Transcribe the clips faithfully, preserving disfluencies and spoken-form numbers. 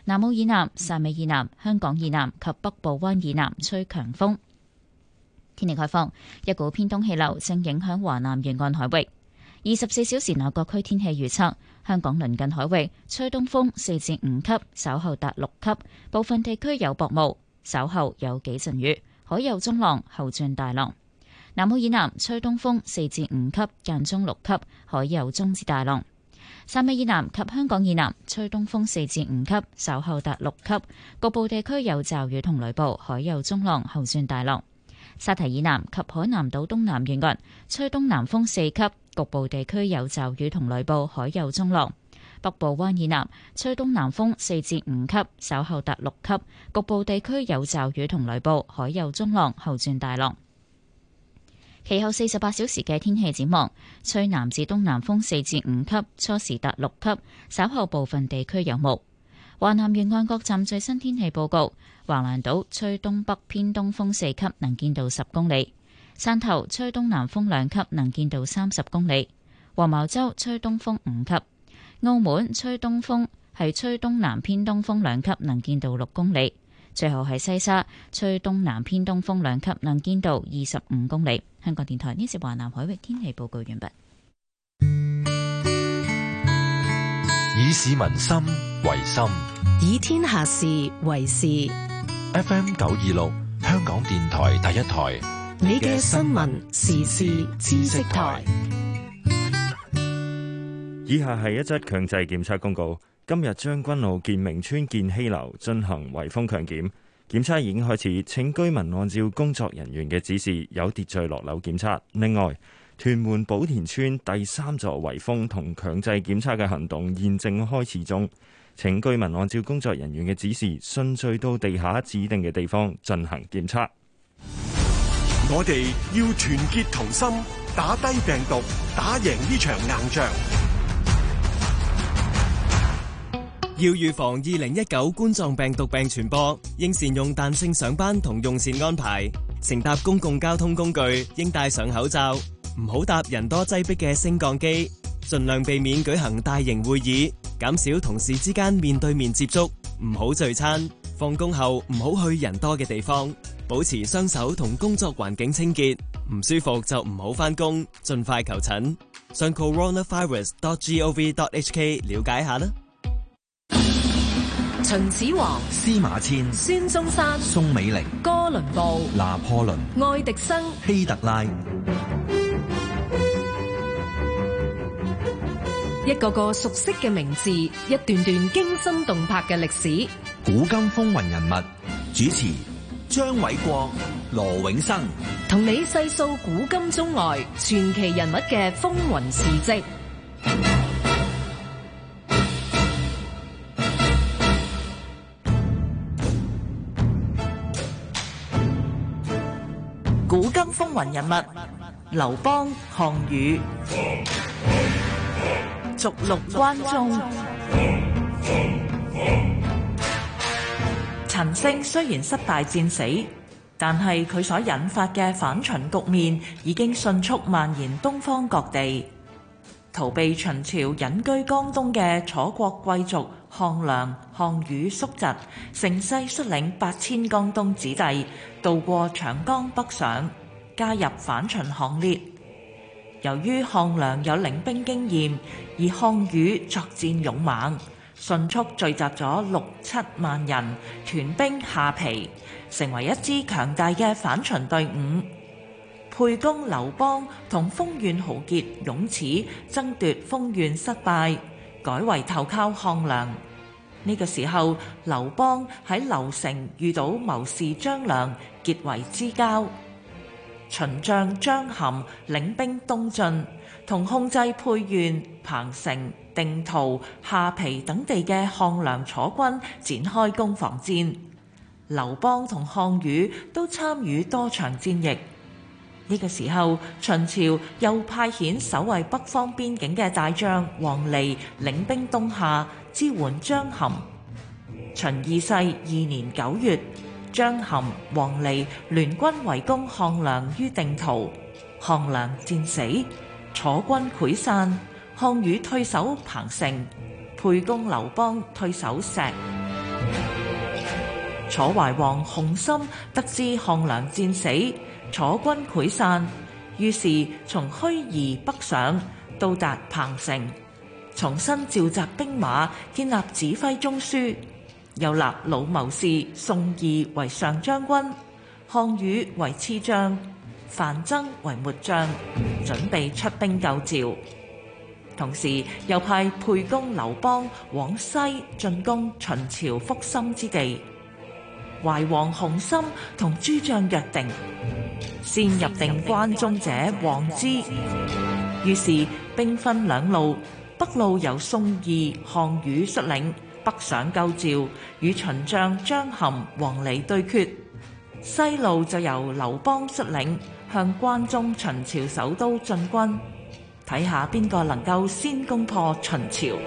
南澳以南、汕尾以南、香港以南及北部灣以南吹強風。天氣概況，一股偏東氣流正影響華南沿岸海域。二十四小時內各區天氣預測：香港鄰近海域吹東風四至五級，稍後達六級，部分地區有薄霧，稍後有幾陣雨，海有中浪，後轉大浪。南澳以南吹東風四至五級，間中六級，海有中至大浪。汕尾以南及香港以南吹東風四至五級，稍後達六級，局部地區有驟雨同雷暴，海有中浪，後轉大浪。沙堤以南及海南島東南沿岸吹東南風四級，局部地區有驟雨同雷暴，海有中浪。北部灣以南吹東南風四至五級，稍後達六級，局部地區有驟雨同雷暴，海有中浪，後轉大浪。其後四十八小時嘅天氣展望，吹南至東南風四至五級，初時達六級，稍後部分地區有霧。華南沿岸各站最新天氣報告：橫瀾島吹東北偏東風四級，能見度十公里；汕頭吹東南風兩級，能見度三十公里；黃茅洲吹東風五級；澳門吹東風係吹東南偏東風兩級，能見度六公里。最後係西沙吹東南偏東風兩級，能見度二十五公里。香港電台呢節華南海域天氣報告完畢。 以市民心為心， 以天下事為事。 F M 九二六，香港電台第一台， 你嘅新聞時事知識台。 以下係一則強制檢測公告。今日將軍澳建明村建熙樓進行圍封強檢，檢測已經開始，請居民按照工作人員嘅指示有秩序落樓檢測。另外，屯門寶田村第三座圍封同強制檢測嘅行動現正開始中，請居民按照工作人員嘅指示順序到地下指定嘅地方進行檢測。 我哋要團結同心，打低病毒，打贏呢場硬仗。 要預防二零一九冠狀病毒病傳播，應善用彈性上班同用膳安排。乘搭公共交通工具應戴上口罩，唔好搭人多擠迫嘅升降機，盡量避免舉行大型會議，減少同事之間面對面接觸，唔好聚餐。放工後唔好去人多嘅地方，保持雙手同工作環境清潔。唔舒服就唔好返工，盡快求診。上 coronavirus dot gov dot hk 了解下啦。 秦始皇、 司馬遷、 孫中山、 宋美齡、 哥倫布、 拿破崙、 愛迪生、 希特拉， 一個個熟悉嘅名字，一段段驚心動魄嘅歷史。 古今風雲人物，主持張偉國、羅永生， 同你細數古今中外傳奇人物嘅風雲事跡。 古今風雲人物，劉邦、項羽，逐鹿關中。陳勝雖然失敗戰死，但係佢所引發嘅反秦局面已經迅速蔓延東方各地。逃避秦朝隱居江東嘅楚國貴族項梁、項羽叔侄，乘勢率領八千江東子弟渡過長江北上，加入反秦行列。由於項梁有領兵經驗，而項羽作戰勇猛，迅速聚集咗六七萬人，屯兵下邳，成為一支強大嘅反秦隊伍。沛公劉邦同豐縣豪傑雍齒爭奪豐縣失敗，改為投靠項梁。呢個時候，劉邦喺劉城遇到謀士張良，結為知交。秦將張含領兵東進，同控制沛縣、彭城、定陶、下邳等地嘅項梁楚軍展開攻防戰。劉邦同項羽都參與多場戰役。呢個時候，秦朝又派遣守衛北方邊境嘅大將王離領兵東下支援張含。秦二世二年九月，張含、王離聯軍圍攻項梁於定陶，項梁戰死，楚軍潰散，項羽退守彭城，沛公劉邦退守石。 楚懷王熊心得知項梁戰死，楚軍潰散，於是從盱眙北上，到達彭城，重新召集兵馬，建立指揮中樞，又立老謀士宋義為上將軍，項羽為次將，范增為末將，準備出兵救趙。同時又派沛公劉邦往西進攻秦朝腹心之地。懷王熊心同諸將約定，先入定關中者望之。於是兵分兩路，北路由宋義、項羽率領北上救趙，與秦將張郃、王離對決；西路就由劉邦率領向關中秦朝首都進軍。睇下邊個能夠先攻破秦朝。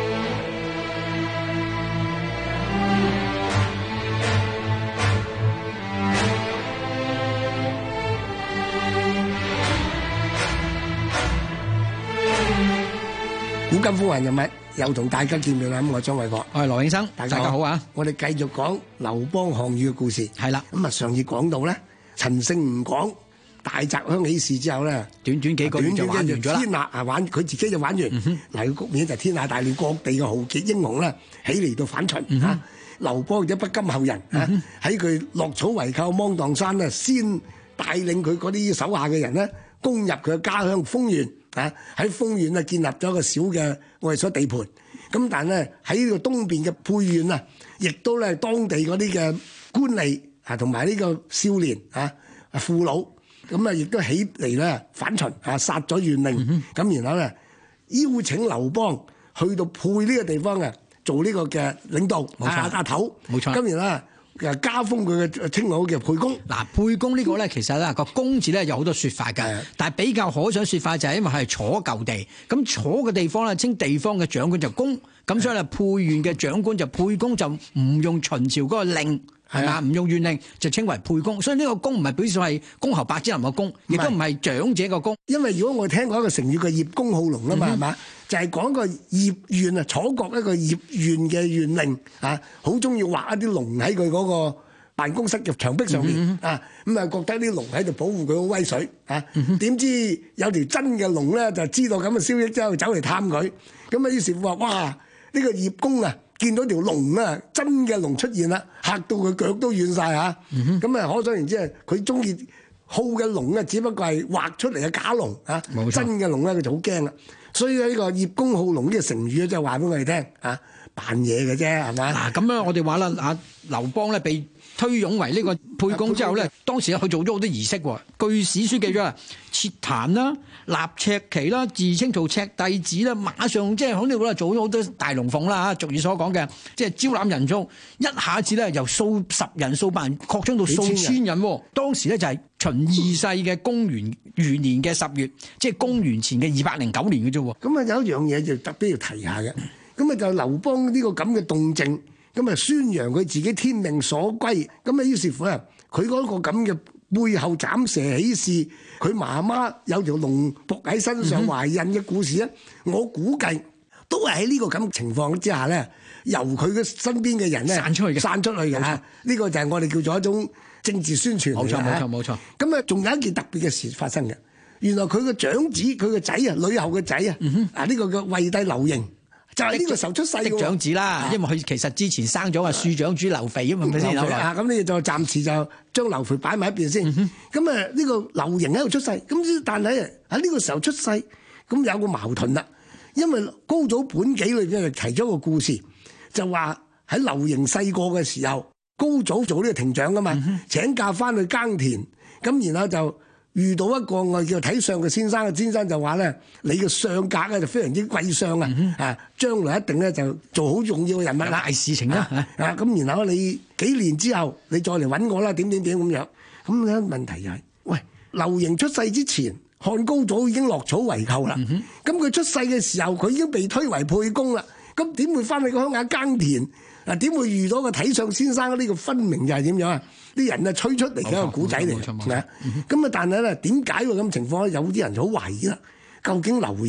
古今風雲人物又同大家見面啦！咁我張偉國， 我係羅永生，大家好啊！ 我哋繼續講劉邦項羽嘅故事。係啦，咁啊上次講到咧，陳勝吳廣大澤鄉起事之後咧，短短幾個月就玩完咗啦。天下啊玩，佢自己就玩完。嗱、嗯，個局面就天下大亂，各地嘅豪傑英雄咧起嚟到反秦嚇。嗯、劉邦亦不甘後人嚇，喺佢落草為寇芒砀山咧，先帶領佢嗰啲手下嘅人咧攻入佢嘅家鄉豐原。啊！喺豐原啊，建立咗一個小嘅我哋所地盤。咁但係咧喺呢個東邊嘅沛縣啊，亦都咧當地嗰啲嘅官吏啊，同埋呢個少年啊、父老，咁啊亦都起嚟咧反秦啊，殺咗縣令。咁、嗯、然後咧邀請劉邦去到沛呢個地方嘅做呢個嘅領導啊阿頭。冇錯。咁然後咧。加封佢嘅稱號嘅沛公。嗱， 沛公呢個咧，其實咧個公字咧有好多説法嘅，但係比較可想説法就係因為係楚舊地，咁楚嘅地方咧稱地方嘅長官就公，咁所以咧沛縣嘅長官就沛公就唔用秦朝嗰個令。係嘛？唔用縣令就稱為沛公，所以呢個公唔係表示係公侯伯子男嘅公，亦都唔係長者嘅公。 因為如果我聽過一個成語叫葉公好龍啊嘛，係嘛、嗯？就係、是、講個葉縣啊，楚國一個葉縣嘅縣令啊，好中意畫一啲龍喺佢嗰個辦公室嘅牆壁上面、嗯、啊，咁啊覺得啲龍喺度保護佢好威水啊。點、嗯、知有條真嘅龍咧，就知道咁嘅消息之後走嚟探佢，咁啊於是乎話：哇！呢、這個葉公啊！見到條龍啊，真嘅龍出現啦，嚇到佢腳都軟晒嚇。咁啊，可想而知啊，佢中意好嘅龍啊，只不過係畫出嚟嘅假龍啊，真嘅龍咧佢就好驚啦。所以呢個葉公好龍呢個成語咧，就係話俾我哋聽啊，扮嘢嘅啫，係咪？ 嗱，咁樣我哋話啦，啊劉邦咧被推擁為呢個沛公之後咧，當時佢做咗好多儀式喎。據史書記咗啊，設壇啦、立赤旗啦、自稱做赤帝子啦，馬上即係喺呢度咧做咗好多大龍鳳啦嚇，俗語所講嘅，即係招攬人數，一下子咧由數十人、數百人擴張到數千人。當時咧就係秦二世嘅公元元年嘅十月，即係公元前嘅二百零九年嘅啫。 咁啊有一樣嘢就特別要提下嘅，咁啊就劉邦呢個咁嘅動靜。咁啊，宣揚佢自己天命所歸，咁啊，於是乎啊，佢嗰個咁嘅背後斬蛇起事，佢媽媽有條龍伏喺身上懷孕嘅故事咧，嗯、我估計都係喺呢個咁嘅情況之下咧，由佢嘅身邊嘅人咧散出去嘅，散出去嘅。呢、呢個就係我哋叫做一種政治宣傳。冇錯，冇錯，冇錯。咁啊，仲有一件特別嘅事發生嘅，原來佢個長子，佢個仔啊，呂后嘅仔啊，嗯、啊呢、呢個嘅惠帝劉盈。就係呢個時候出世嘅長子啦，啊、因為佢其實之前生咗個庶長主劉肥啊嘛，係咪先？ 啊，咁你就暫時就將劉肥擺埋一邊先。咁啊、嗯，呢個劉盈喺度出世，咁但係喺呢個時候出世，咁有個矛盾啦。因為高祖本紀裏邊就提咗個故事，就話喺劉盈細個嘅時候，高祖做呢個亭長噶嘛，嗯、請假翻去耕田，咁然後就遇到一個我叫睇相嘅先生，嘅先生就話咧：你嘅相格咧就非常之貴相啊！嗯、啊，將來一定咧就做好重要嘅人物啦，大事情啦！啊，咁然後你幾年之後你再嚟揾我啦，點點點咁樣。咁咧問題就係、是，喂，劉盈出世之前，漢高祖已經落草為寇啦。咁佢、嗯、出世嘅時候，佢已經被推為沛公啦。咁點會翻去個鄉下耕田？啊，點會遇到個睇相先生？呢個分明就係點樣啊？啲人啊吹出嚟嘅一個古仔嚟，係咁啊，但係咧點解會咁情況咧？有啲人就好懷疑啦。究竟劉盈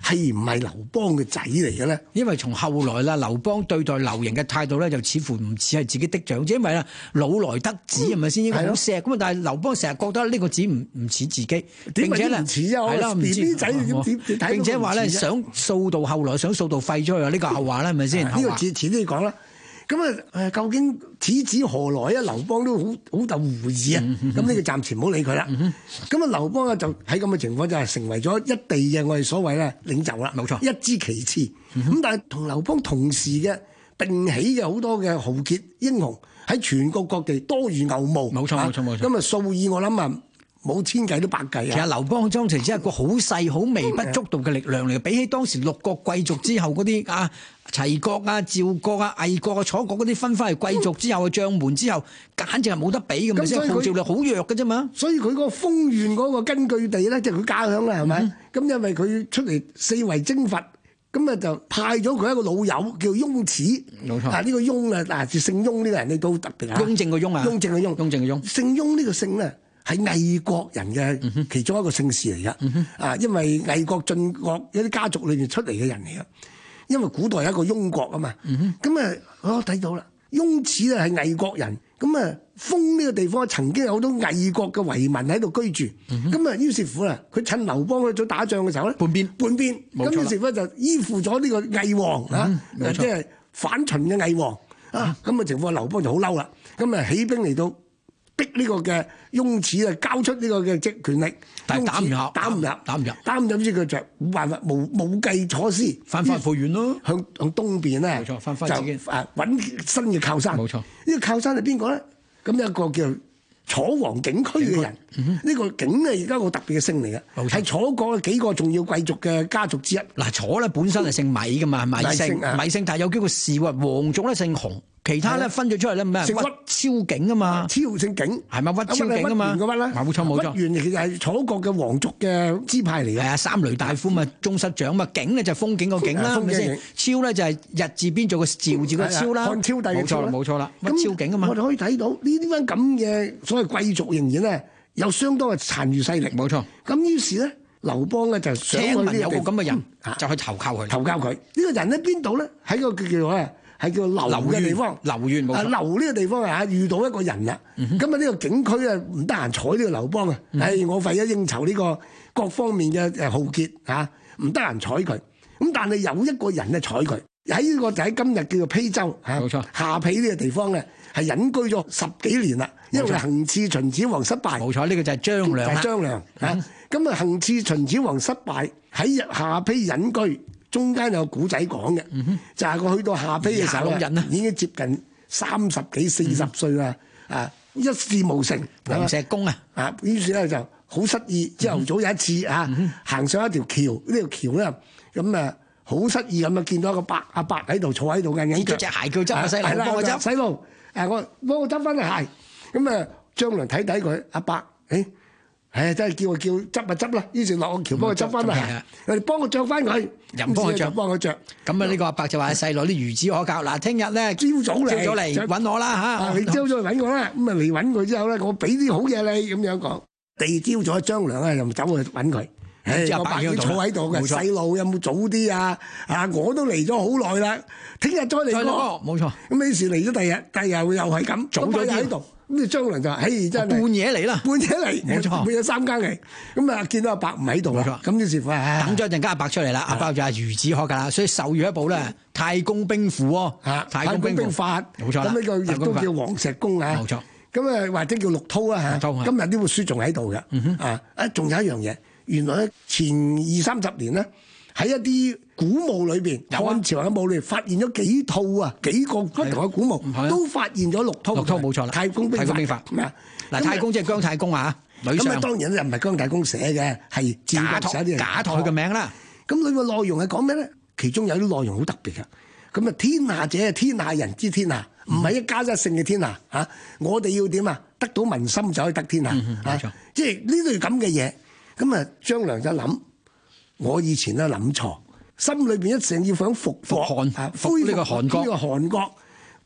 係唔係劉邦嘅仔嚟嘅咧？ 因為從後來啦，劉邦對待劉盈嘅態度咧，就似乎唔似係自己的長子，因為啦老來得子係咪先應該好錫咁啊？但係劉邦成日覺得呢個子唔唔似自己，並且咧係啦唔似仔點點並且話咧想掃到後來想掃到廢咗佢，呢個後話啦係咪先？ 呢個遲遲啲講啦。咁啊誒，究竟此子何來啊？劉邦都好好鬥狐疑啊！咁呢個暫時唔好理佢啦。咁啊，劉邦啊就喺咁嘅情況就係成為咗一地嘅我哋所謂咧領袖啦。 冇錯， 一支旗幟。咁、嗯、但係同劉邦同時嘅並起嘅好多嘅豪傑英雄喺全國各地多如牛毛。 冇錯冇錯冇錯。 咁啊數以我諗啊冇千計都百計啊！ 其實劉邦當時只係一個好細好微不足道嘅力量嚟嘅，比起當時六國貴族之後嗰啲啊齊國啊、趙國啊、魏國啊、楚國嗰啲分翻嚟貴族之後嘅將門之後，簡直係冇得比嘅，咪先號召力好弱嘅啫嘛。 所以佢嗰個豐縣嗰個根據地咧，即係佢家鄉啦，係咪？咁、嗯、因為佢出嚟四圍征伐，咁啊就派咗佢一個老友叫雍齒。冇錯。啊，呢個雍啊，嗱，姓雍呢個人你都特別啊。雍正個雍啊。雍正個雍。雍正個雍。姓雍呢個姓咧，係魏國人嘅其中一個姓氏嚟噶。嗯、啊，因為魏國晉國有啲家族裏面出嚟嘅人嚟噶。因為古代有一個雍國啊嘛，咁、嗯、啊，我睇到啦，雍齒咧係魏國人，咁啊，豐呢個地方曾經有好多魏國嘅遺民喺度居住，咁、嗯、啊，於是乎啊，佢趁劉邦去咗打仗嘅時候咧，叛變，叛變，咁於是乎就依附咗呢個魏王、嗯、啊，即係反秦嘅魏王、嗯、啊，咁嘅情況，劉邦就好嬲啦，咁啊起兵嚟到逼呢個嘅雍齒啊交出呢個嘅職權力， 但係打唔入，打唔入，打唔入， 打唔入，於是佢就冇辦法，無無計可施， 翻返復原咯， 向向東邊咧， 冇錯，翻返自己就誒揾新嘅靠山，冇錯。呢、呢個靠山係邊個咧？咁有一個叫楚王景區嘅人，呢、嗯呢個景係而家個特別嘅姓嚟嘅，係楚國幾個重要貴族嘅家族之一。 嗱，楚咧本身係姓米噶嘛，米姓，米姓，但係有幾個氏喎，皇族咧姓洪。其他咧分咗出嚟咧咩？屈超景啊嘛， 超姓景係咪屈超景啊嘛？ 屈原啦， 冇錯冇錯。 屈原其實係楚國嘅皇族嘅支派嚟嘅。係啊，三閭大夫嘛，宗室長嘛，景咧就風景個景啦，係咪先？超咧就係日字邊做個趙字個超啦。漢昭帝嘅超啦，冇錯冇錯啦。屈超景啊嘛，我哋可以睇到呢啲班咁嘅所謂貴族仍然咧有相當嘅殘餘勢力。冇錯。咁於是咧，劉邦咧就想聽聞有個咁嘅人，就去投靠佢。投靠佢呢個人喺邊度咧？喺個叫做咧。係叫劉嘅地方，劉縣冇錯。劉呢個地方啊，遇到一個人啦。咁啊，呢個景區啊，唔得閒睬呢個劉邦啊。唉、嗯，我為咗應酬呢個各方面嘅誒豪傑嚇，唔得閒睬佢。咁但係有一個人咧睬佢，喺呢個就喺今日叫做邳州嚇，冇錯。下邳呢個地方咧係隱居咗十幾年啦，因為行刺秦始皇失敗。冇錯，呢、這個就係張良啦。張良嚇，咁啊行刺秦始皇失敗，喺下邳隱居。中間有個古仔講嘅，就係、是、佢去到下邳嘅時候呢已經接近三十幾四十歲啦、嗯，啊一事無成，黃石公啊，啊於是咧就好失意。朝頭早有一次啊，行、嗯、上一條橋，呢條橋咧咁啊好失意咁啊，見到一個伯阿伯喺度坐喺度嘅，影腳隻鞋叫執啊，細路幫我執，細路誒我幫我執翻對鞋。咁啊張良睇睇佢阿伯，誒。唉，真係叫我叫執啊執啦，於是落個橋幫佢執翻啦，我哋幫佢著翻佢，又幫佢著，幫佢著。咁啊，呢個阿伯就話：細路啲孺子可教，嗱，聽日咧朝早嚟，朝早嚟揾我啦嚇。你朝早嚟揾我啦，咁啊嚟揾佢之後咧，我俾啲好嘢你咁樣講。第二朝早張良啊，又走去揾佢。唉，阿伯要坐喺度嘅，細路有冇早啲啊？啊，我都嚟咗好耐啦，聽日再嚟過。冇錯。咁於是嚟咗第日，第日又係咁，早咗喺度。咁啊張良就話：嘿，真係半夜嚟啦，半夜嚟，冇錯，半夜三更嚟。咁啊見到阿伯唔喺度啦，咁於是乎等咗一陣間阿伯出嚟啦，阿伯就係孺子可教啦，所以授予一部咧《太公兵符》喎，《太公兵法》冇錯啦。咁呢個亦都叫黃石公啊，冇錯。咁啊或者叫陸韜啊嚇，今日呢本書仲喺度嘅，啊啊仲有一樣嘢，原來咧前二三十年咧。喺一啲古墓裏邊，漢朝嘅墓裏邊發現咗幾套啊，幾個不同嘅古墓都發現咗陸韜。陸韜冇錯啦，太公兵法。嗱，太公即係姜太公啊，女上。咁啊，當然又唔係姜太公寫嘅，係假託假託佢嘅名啦。咁裏個內容係講咩咧？其中有啲內容好特別嘅。咁啊，天下者係天下人之天下，唔係一家一姓嘅天下嚇。我哋要點啊？得到民心就可以得天下嚇。即係呢類咁嘅嘢。咁啊，張良就諗。我以前都諗錯，心裏邊一成要想復國，復呢個韓國，呢個韓國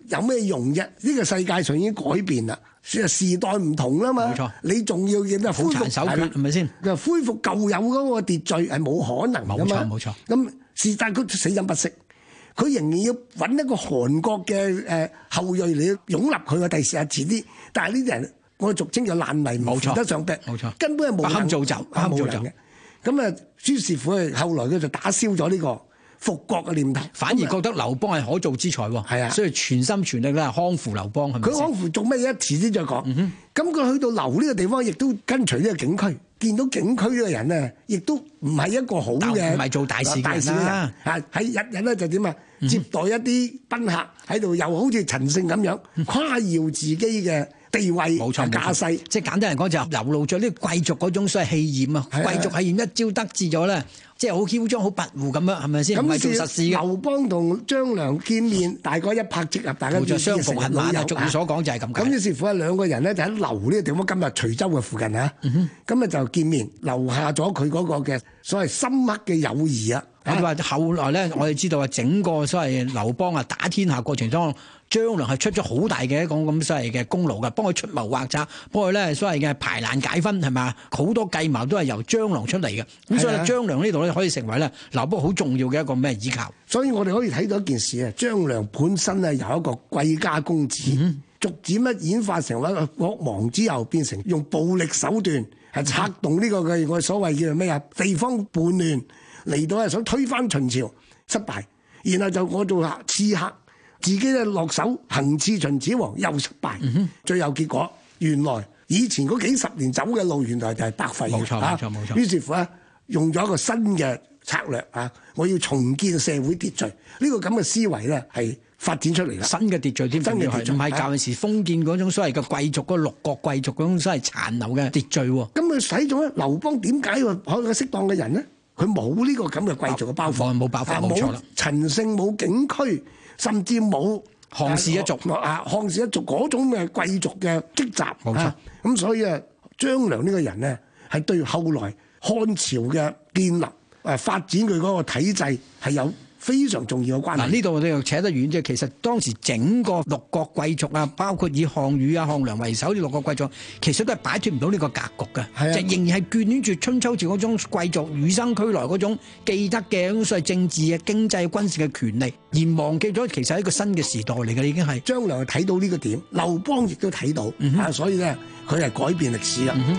有咩用啫？呢、這個世界上已經改變啦，時代唔同啦嘛。冇錯，你仲要嘅恢復手段係咪先？ 佢恢復舊有嗰個秩序係冇可能㗎嘛。 冇錯冇錯。 咁是但佢死心不息，佢仍然要揾一個韓國嘅誒後裔嚟擁立佢嘅第時日遲啲。但係呢啲人我哋俗稱叫爛泥，唔扶得上壁，冇錯，根本係冇不堪造就，不堪造就嘅。 咁啊，於是乎佢後來佢就打消咗呢個復國嘅念頭， 反而覺得劉邦係可造之才喎。係啊，所以全心全力咧康復劉邦。係咪？ 佢康復做咩嘢？遲啲再講。咁佢、嗯、去到劉呢個地方，亦都跟隨呢個景區，見到景區呢個人咧，亦都唔係一個好嘅，唔係做大事嘅人啦。啊，喺日日咧就點啊？接待一啲賓客喺度，又好似陳勝咁樣誇耀自己嘅地位、冇錯架勢。即係簡單嚟講，就係流露咗呢個貴族嗰種所謂氣焰啊！貴族氣焰一朝得志咗咧，即係好囂張、好跋扈咁樣，係咪先？唔係做實事嘅。劉邦同張良見面，大概一拍即合，大家冇錯，相逢恨晚啊！俗語所講就係咁。咁於是乎啊，兩個人咧就喺劉呢個地方，今日徐州嘅附近啊。咁啊就見面，留下咗佢嗰個嘅所謂深刻嘅友誼啊！佢話後來咧，我哋知道啊，整個所謂劉邦啊打天下過程中，張良係出咗好大嘅一個咁所謂嘅功勞嘅，幫佢出謀劃策，幫佢咧所謂嘅排難解紛係嘛，好多計謀都係由張良出嚟嘅。咁所以張良呢度咧可以成為咧劉邦好重要嘅一個咩依靠。所以我哋可以睇到一件事啊，張良本身咧由一個貴家公子，嗯、逐漸咧演化成為一個國亡之後，變成用暴力手段係策動呢個嘅我所謂叫做咩啊地方叛亂。嚟到係想推翻秦朝，失敗，然後就我做刺客，自己咧落手行刺秦始皇，又失敗，嗯、最後結果原來以前嗰幾十年走嘅路，原來就係白費嘅。冇錯，冇錯，冇錯。於是乎咧，用咗一個新嘅策略啊，我要重建社會秩序，呢、這個咁嘅思維咧係發展出嚟啦。新嘅秩序添，新嘅秩序唔係舊陣時封建嗰種所謂嘅貴族嗰、那個、六國貴族嗰種所謂殘留嘅秩序喎。咁佢使咗咧，劉邦點解要可以適當嘅人呢？佢冇呢個咁嘅貴族嘅包袱，冇包袱，冇錯啦。陳勝冇景區，甚至冇項氏一族啊，項氏一族嗰種嘅貴族嘅積習，冇錯。咁、啊、所以啊，張良呢個人咧，係對後來漢朝嘅建立誒、啊、發展佢嗰個體制係有非常重要嘅關係。嗱，呢度我哋又扯得遠啫。其實當時整個六國貴族啊，包括以項羽啊、項梁為首啲六國貴族，其實都係擺脫唔到呢個格局嘅，啊、就仍然係眷戀住春秋朝嗰種貴族與生俱來嗰種既得嘅所謂政治嘅、經濟、軍事嘅權利，而忘記咗其實係一個新嘅時代嚟嘅，已經係。張良睇到呢個點，劉邦亦都睇到，嗯、啊，所以咧佢係改變歷史啊。嗯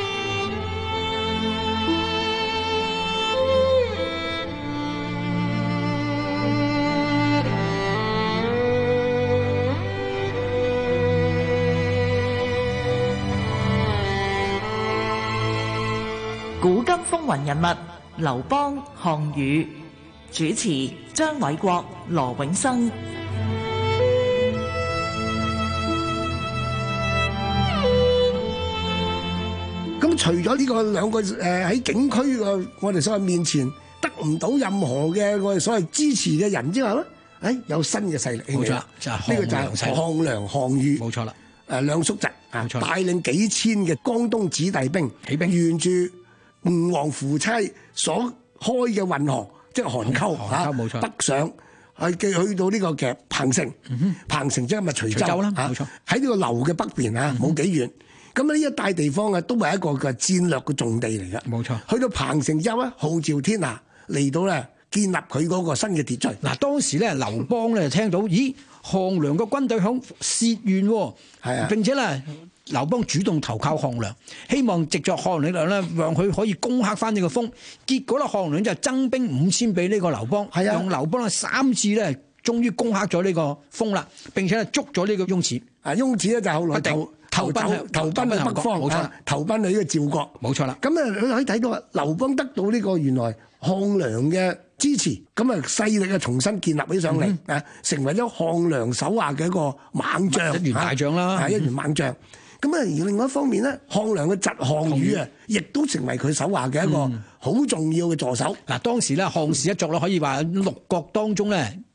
古今風雲人物，劉邦、項羽，主持張偉國、羅永生。 咁除咗呢個兩個誒喺景區嘅我哋所謂面前得唔到任何嘅我哋所謂支持嘅人之後咧，誒有新嘅勢力興起啦，呢個就係項梁、項羽，冇錯啦。誒兩叔侄啊，帶領幾千嘅江東子弟兵起兵，沿住吳王夫差所開嘅運河，即係韓溝嚇，冇錯，北上係去到呢個嘅彭城，嗯、彭城即係咪徐州啦？冇錯，喺呢個劉嘅北邊啊，冇幾遠。咁呢一帶地方啊，都係一個嘅戰略嘅重地嚟嘅。冇錯，去到彭城之後咧，號召天下嚟到咧，建立佢嗰個新嘅秩序。嗱，當時咧，劉邦咧聽到，咦，項梁嘅軍隊響薛縣喎，係啊，並且咧。劉邦主動投靠項梁，希望藉着項梁力量咧，讓佢可以攻克翻呢個封。結果咧，項梁就增兵五千俾呢個劉邦，係啊，用劉邦咧三次咧，終於攻克咗呢個封啦，並且咧捉咗呢個雍齒。啊，雍齒咧就後來投投奔投奔去北方，冇錯，投奔去呢個趙國，冇錯啦。咁啊，你可以睇到啊，劉邦得到呢個原來項梁嘅支持，咁啊勢力啊重新建立起上嚟，啊，成為咗項梁手下嘅一個猛將，一員大將啦，係一員猛將。咁啊，而另外一方面咧，項梁嘅侄項羽啊，亦都成為佢手下嘅一個好重要嘅助手。嗱、嗯，當時咧項氏一族咧，可以話六國當中咧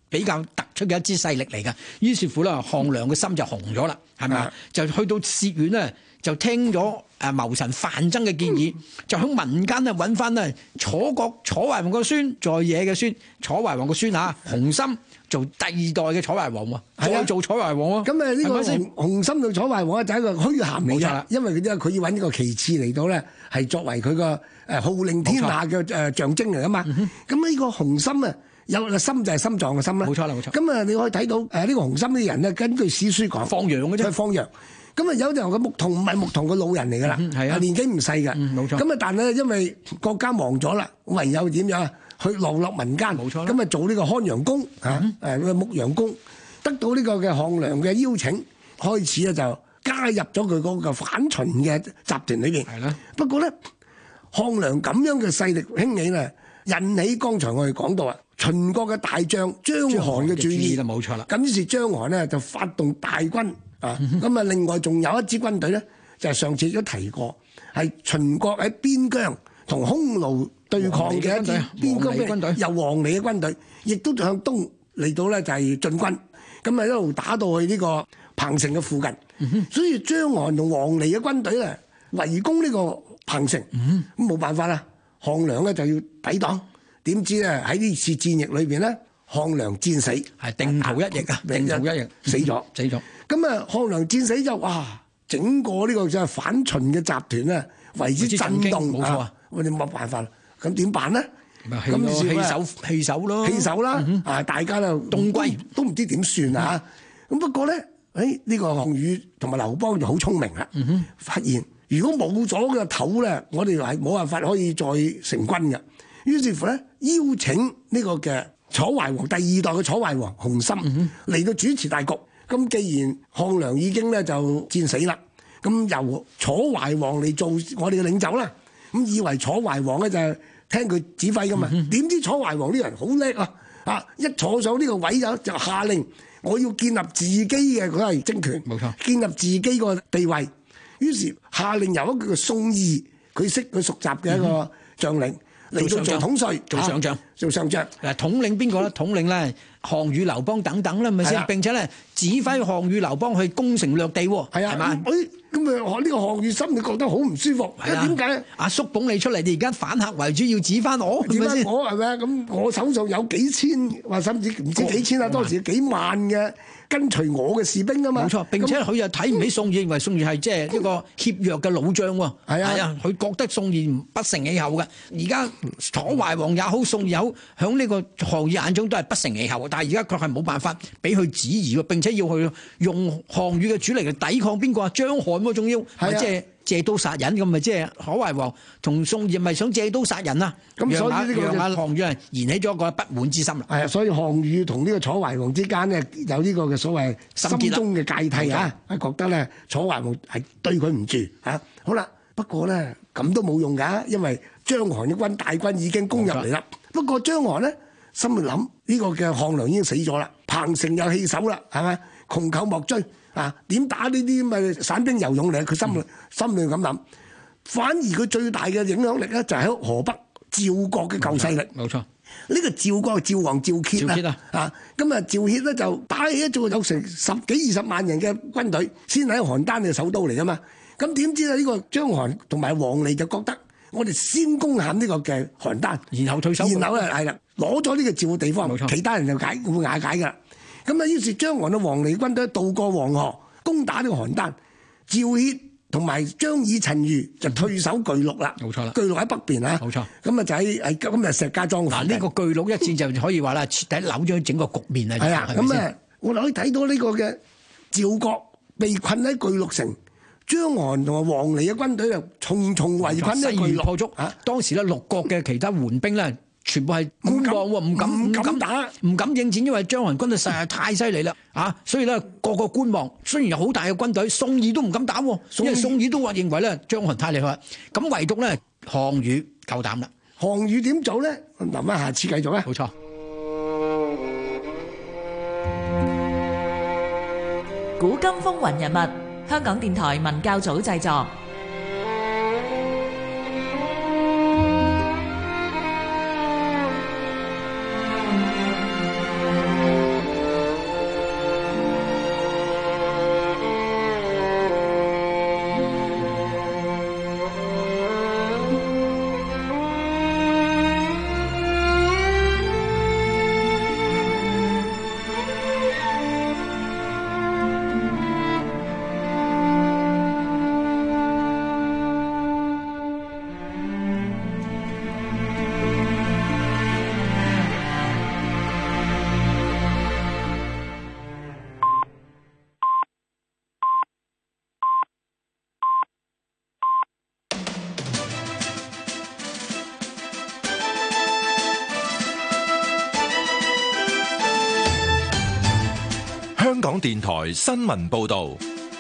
比較突出嘅一支勢力嚟㗎。於是乎咧，項梁嘅心就紅咗啦，係咪啊？就去到薛縣呢，就聽咗誒謀臣范增嘅建議，就喺民間咧揾翻咧楚國楚懷王個孫在野嘅孫，楚懷王個孫啊，熊心做第二代嘅楚懷王喎，再做楚懷王喎。 咁啊呢個熊熊心做楚懷王就係一個虛銜嚟㗎，因為佢因為佢要揾呢個旗幟嚟到咧，係作為佢個誒號令天下嘅誒象徵嚟㗎嘛。咁呢個熊心啊，有個心就係心臟嘅心啦。冇錯啦，冇錯。咁啊，你可以睇到誒呢個熊心呢啲人咧，根據史書講，放羊嘅啫，放羊。咁啊有就個牧童唔係牧童個老人嚟㗎啦，係啊，年紀唔細㗎，冇錯。咁啊但係咧，因為國家忙咗啦，唯有點樣啊？去流落民間，冇錯。咁啊做呢個看羊工嚇，誒牧羊工，得到呢個嘅項梁嘅邀請，開始咧就加入咗佢嗰個反秦嘅集團裏邊。係啦。不過咧，項梁咁樣嘅勢力興起咧，引起剛才我哋講到啊，秦國嘅大將章邯嘅注意啦，冇錯啦。咁於是章邯咧就發動大軍。啊，咁啊，另外仲有一支軍隊咧，就係上次都提過，係秦國喺邊疆同匈奴對抗嘅一支邊疆軍隊，由王離嘅軍隊，亦都向東嚟到咧就係進軍，咁啊一路打到去呢個彭城嘅附近，嗯、所以章邯同王離嘅軍隊咧圍攻呢個彭城，咁冇、嗯、辦法啦，項梁咧就要抵擋，點知咧喺呢次戰役裏邊咧，項梁戰死，係定陶一役啊，定陶一役死咗，死咗。咁啊，項梁戰死就哇，整個呢個就係反秦嘅集團咧，為之震動，冇錯啊！我哋冇辦法啦，咁點辦咧？咁棄守棄守咯，棄守啦！啊，大家就東歸都唔知點算啊！咁不過咧，誒呢個項羽同埋劉邦就好聰明啦，發現如果冇咗個頭咧，我哋係冇辦法可以再成軍嘅。於是乎咧，邀請呢個嘅楚懷王第二代嘅楚懷王熊心嚟到主持大局。咁既然項梁已經咧就戰死啦，咁由楚懷王嚟做我哋嘅領袖啦，咁以為楚懷王咧就係聽佢指揮噶嘛，點知楚懷王呢人好叻啊！啊，一坐上呢個位就就下令，我要建立自己嘅佢係政權，冇錯，建立自己個地位。於是下令由一個叫宋義，佢識佢熟習嘅一個將領嚟到做統帥，做上將，做上將。嗱，統領邊個咧？統領咧？項羽、劉邦等等啦，咪先？並且咧指揮項羽、劉邦去攻城略地喎，係嘛？誒咁啊，呢個項羽心裏覺得好唔舒服，點解？阿叔捧你出嚟，你而家反客為主，要指翻我，指翻我係咪啊？咁我手上有幾千，或甚至唔知幾千啊，當時幾萬嘅跟隨我嘅士兵啊嘛。冇錯，並且佢又睇唔起宋義，認為宋義係即係一個怯弱嘅老將喎。係啊，佢覺得宋義不成氣候嘅。而家楚懷王也好，宋義也好，響呢個項羽眼中都係不成氣候。但係而家佢係冇辦法俾佢指疑喎，並且要去用項羽嘅主力嚟抵抗邊個啊？章邯喎，仲要係即係借刀殺人咁，咪即係楚懷王同宋義咪想借刀殺人啊？咁所以呢個讓阿項羽係燃起咗一個不滿之心啦。係啊，所以項羽同呢個楚懷王之間呢，有呢個嘅所謂心中嘅芥蒂啊，覺得咧楚懷王係對佢唔住啊。好啦，不過咧咁都冇用㗎，因為章邯嘅軍大軍已經攻入嚟啦。不過章邯咧心裏諗呢個嘅項梁已經死咗啦，彭城又棄守啦，係咪？窮寇莫追啊！點打呢啲咁嘅散兵游勇嚟？佢心裏、嗯、心裏咁諗。反而佢最大嘅影響力咧，就係喺河北趙國嘅舊勢力。冇錯，呢個趙國係趙王趙歇啊！啊，咁啊趙歇咧就打起一座有成十幾二十萬人嘅軍隊，先喺邯鄲嘅首都嚟噶嘛。咁點知咧呢個章邯同埋王離就覺得，我哋先攻陷呢個嘅邯鄲，然後退守，然後咧係啦，攞咗呢個趙嘅地方，其他人就解會瓦解噶。咁啊，於是章邯嘅王離軍隊渡過黃河，攻打呢個邯鄲。趙歇同埋張耳陳馀就退守巨鹿啦。冇錯啦，巨鹿喺北邊啊。冇錯。咁啊就喺喺今日石家莊。嗱，呢個巨鹿一戰就可以話啦，徹底扭咗整個局面啊。係啊，咁啊，我哋可以睇到呢個嘅趙國被困喺巨鹿城。章邯同埋王離嘅軍隊就重重圍困喺巨鹿破竹啊！當時咧六國嘅其他援兵咧，全部係觀望喎，唔敢唔敢打，唔敢應戰，因為章邯軍隊實在太犀利啦啊！所以咧個個觀望，雖然有好大嘅軍隊，宋義都唔敢打，因為宋義都話認為咧章邯太厲害，咁唯獨咧項羽夠膽啦。項羽點做咧？留翻下次繼續啊！冇錯。 古今風雲人物。香港電台文教組製作。 港電台新聞報道。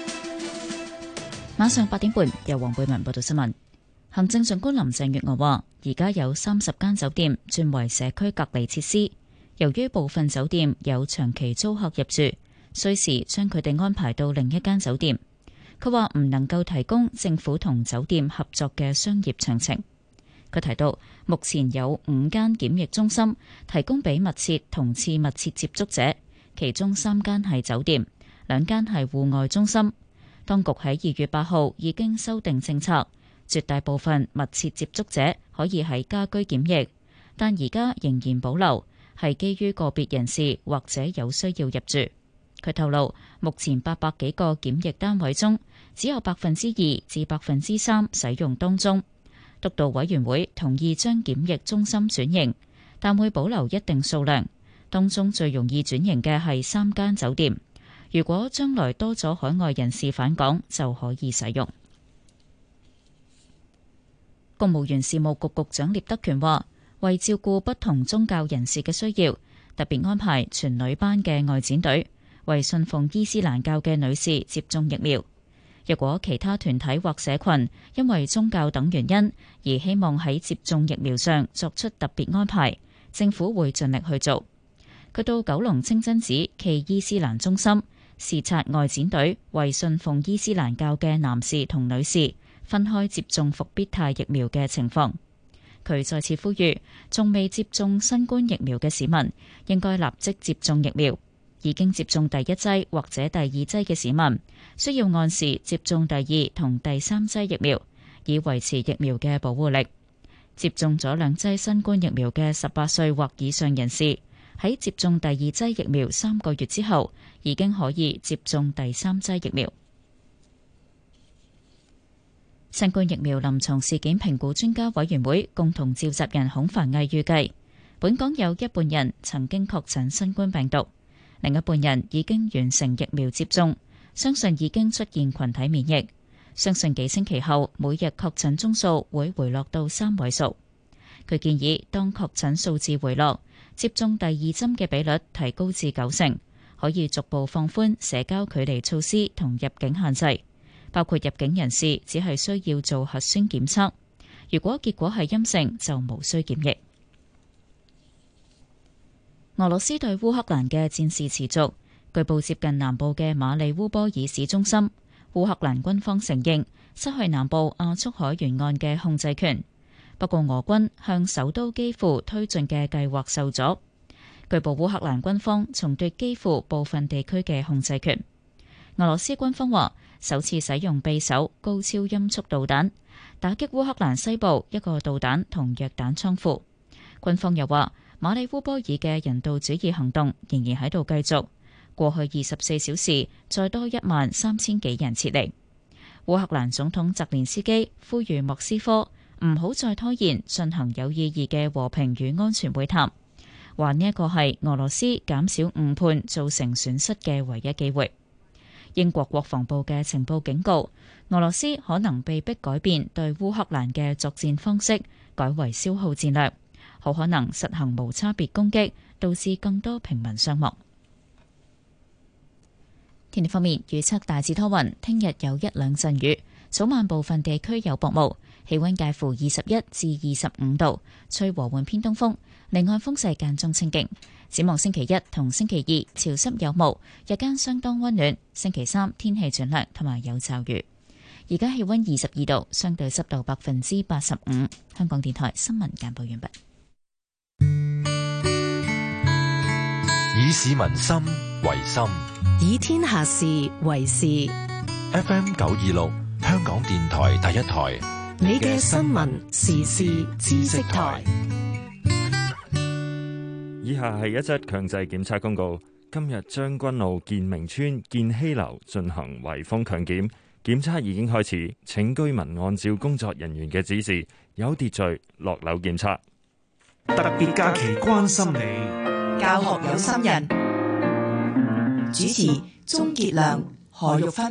晚上八點半，由黃貝文報道新聞。行政長官林鄭月娥話，而家有三十間酒店轉為社區隔離設施，由於部分酒店有長期租客入住，需時將佢哋安排到另一間酒店。佢話唔能夠提供政府同酒店合作嘅商業詳情。佢提到，目前有五間檢疫中心提供俾密切同次密切接觸者，其中三間係酒店，兩間係戶外中心。當局喺二月八號已經修訂政策，絕大部分密切接觸者可以喺家居檢疫，但而家仍然保留，係基於個別人士或者有需要入住。佢透露，目前八百幾個檢疫單位中，只有百分之二至百分之三使用當中。督導委員會同意將檢疫中心轉型，但會保留一定數量。當中最容易轉型嘅係三間酒店。如果將來多咗海外人士返港，就可以使用。公務員事務局局長聶德權話，為照顧不同宗教人士嘅需要，特別安排全女班嘅外展隊為信奉伊斯蘭教嘅女士接種疫苗。若果其他團體或社群因為宗教等原因而希望喺接種疫苗上作出特別安排，政府會盡力去做。佢到九龍清真寺暨伊斯蘭中心視察外展隊為信奉伊斯蘭教嘅男士同女士分開接種復必泰疫苗嘅情況。佢再次呼籲，仲未接種新冠疫苗嘅市民應該立即接種疫苗。已經接種第一劑或者第二劑嘅市民，需要按時接種第二同第三劑疫苗，以維持疫苗嘅保護力。接種咗兩劑新冠疫苗嘅十八歲或以上人士，喺接種第二劑疫苗三個月之後，已經可以接種第三劑疫苗。新冠疫苗臨床事件評估專家委員會共同召集人孔繁毅預計，本港有一半人曾經確診新冠病毒。另一半人已經完成疫苗接種，相信已經出現群體免疫。相信幾星期後，每日確診宗數會回落到三位數。佢建議，當確診數字回落，接種第二針嘅比率提高至九成，可以逐步放寬社交距離措施同入境限制，包括入境人士只係需要做核酸檢測，如果結果係陰性，就無需檢疫。俄羅斯對烏克蘭嘅戰事持續，據報接近南部嘅馬里烏波爾市中心，烏克蘭軍方承認失去南部亞速海沿岸嘅控制權，不過俄軍向首都基輔推進嘅計劃受阻。據報烏克蘭軍方重奪基輔部分地區嘅控制權。俄羅斯軍方話首次使用匕首高超音速導彈打擊烏克蘭西部一個導彈同藥彈倉庫。軍方又話，馬里烏波爾嘅人道主義行動仍然喺度繼續，過去二十四小時再多一萬三千幾人撤離。烏克蘭總統澤連斯基呼籲莫斯科唔好再拖延進行有意義嘅和平與安全會談，話呢一個係俄羅斯減少誤判造成損失嘅唯一機會。英國國防部嘅情報警告，俄羅斯可能被迫改變對烏克蘭嘅作戰方式，改為消耗戰略。好可能實行無差別攻擊，導致更多平民傷亡。天氣方面，預測大致多雲，聽日有一兩陣雨，早晚部分地區有薄霧，氣溫介乎二十一至二十五度，吹和緩偏東風，離岸風勢間中清勁。展望星期一同星期二潮濕有霧，日間相當溫暖。星期三天氣轉涼同埋有驟雨。而家氣溫二十二度，相對濕度百分之八十五。香港電台新聞簡報完畢。 以市民心為心， 以天下事為事。 F M 九二六，香港電台第一台， 你嘅新聞時事知識台。 以下係一則強制檢測公告。今日將軍澳建明村建熙樓進行圍封強檢，檢測已經開始，請居民按照工作人員嘅指示，有秩序落樓檢測。 特別假期關心你， 教學有心人，主持鍾傑良、何玉芬。